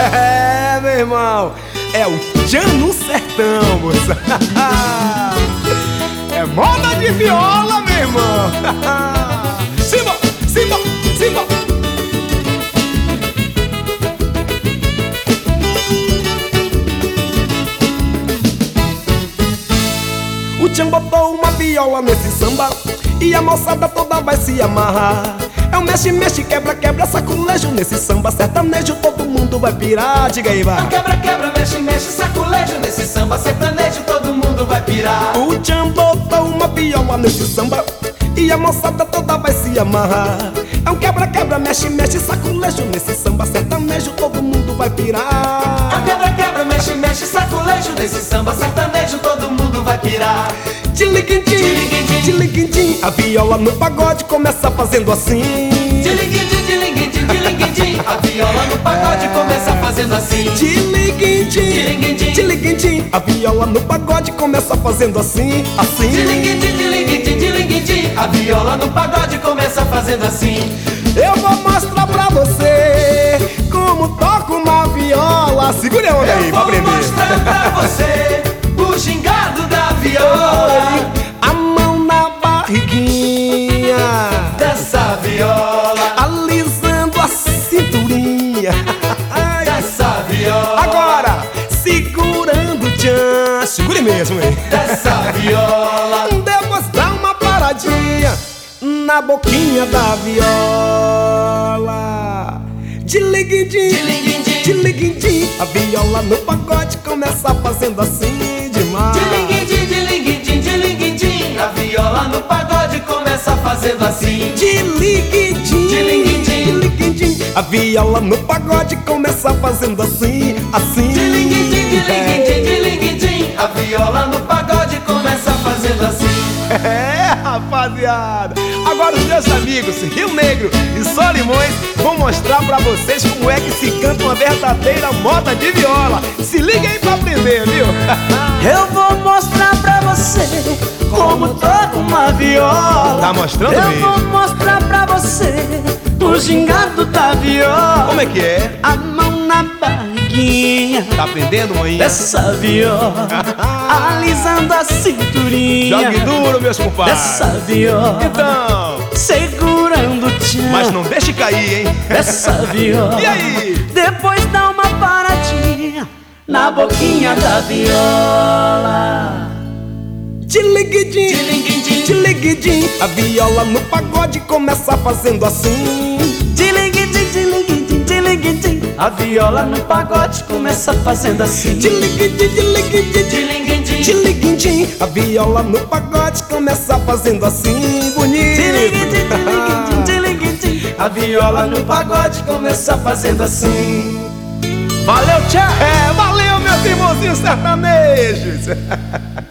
É, meu irmão, é o tchan no sertão, moça. É moda de viola, meu irmão. Simba, simba, simba. O tchan botou uma viola nesse samba e a moçada toda vai se amarrar. É o mexe, mexe, quebra, quebra, saculejo nesse samba sertanejo, todo mundo vai pirar. Diga aí, vai. Quebra, quebra, mexe, mexe, saculejo nesse samba sertanejo, todo mundo vai pirar. O tchan botou uma viola nesse samba e a moçada toda vai se amarrar. É um quebra, quebra, mexe, mexe, saculejo nesse samba sertanejo, todo mundo vai pirar. Quebra, quebra, mexe, mexe, saculejo nesse samba sertanejo, todo mundo vai pirar. Tilinguindim, tilinguindim, a viola no pagode começa fazendo assim. Tilinguindim, tilinguindim, tilinguindim, a viola no pagode começa fazendo assim. Tilinguindim, tilinguindim, a viola no pagode começa fazendo assim, assim. Tilinguindim, tilinguindim, tilinguindim, a viola no pagode começa fazendo assim. Eu vou mostrar pra você como toco uma viola. Segura a onda aí pra aprender. Eu vou mostrar pra você o gingado da viola. A mão na barriguinha dessa viola, alisando a cinturinha dessa viola. Agora, segurando o tchan. Segure mesmo, hein? Dessa viola. Depois dá uma paradinha na boquinha da viola. Tilinguindim, Tilinguindim, tilinguindim, a viola no pagode começa fazendo assim demais. tilinguindim, tilinguindim, tilinguindim, a viola no pagode começa fazendo assim. Tilinguindim, Tilinguindim, tilinguindim, a viola no pagode começa fazendo assim, assim. Tilinguindim, tilinguindim, tilinguindim, a viola no pagode começa fazendo assim. É, rapaziada. Agora os meus amigos Rio Negro e Solimões vão mostrar pra vocês como é que se canta uma verdadeira moda de viola. Se liga aí pra aprender, viu? Eu vou mostrar pra você como toca uma viola. Tá mostrando Eu mesmo? vou mostrar pra você o gingado da viola. Como é que é? A mão na barriguinha Tá aprendendo, mãe? dessa viola, alisando a cinturinha Jogue duro, meus compadres. dessa viola, Então, segurando o tchan mas não deixe cair, hein? dessa viola. E aí? Depois dá uma paradinha na boquinha da viola. Tilinguindim, Tilinguindim, tilinguindim, a viola no pagode começa fazendo assim. tilinguindim, tilinguindim, tilinguindim, a viola no pagode começa fazendo assim. Tilinguindim, tilinguindim, Tilinguindim, tilinguindim, a viola no pagode começa fazendo assim, bonito. tilinguindim, tilinguindim, tilinguindim, a viola no pagode começa fazendo assim. Valeu, tchau! É, valeu, meus irmãozinhos sertanejos.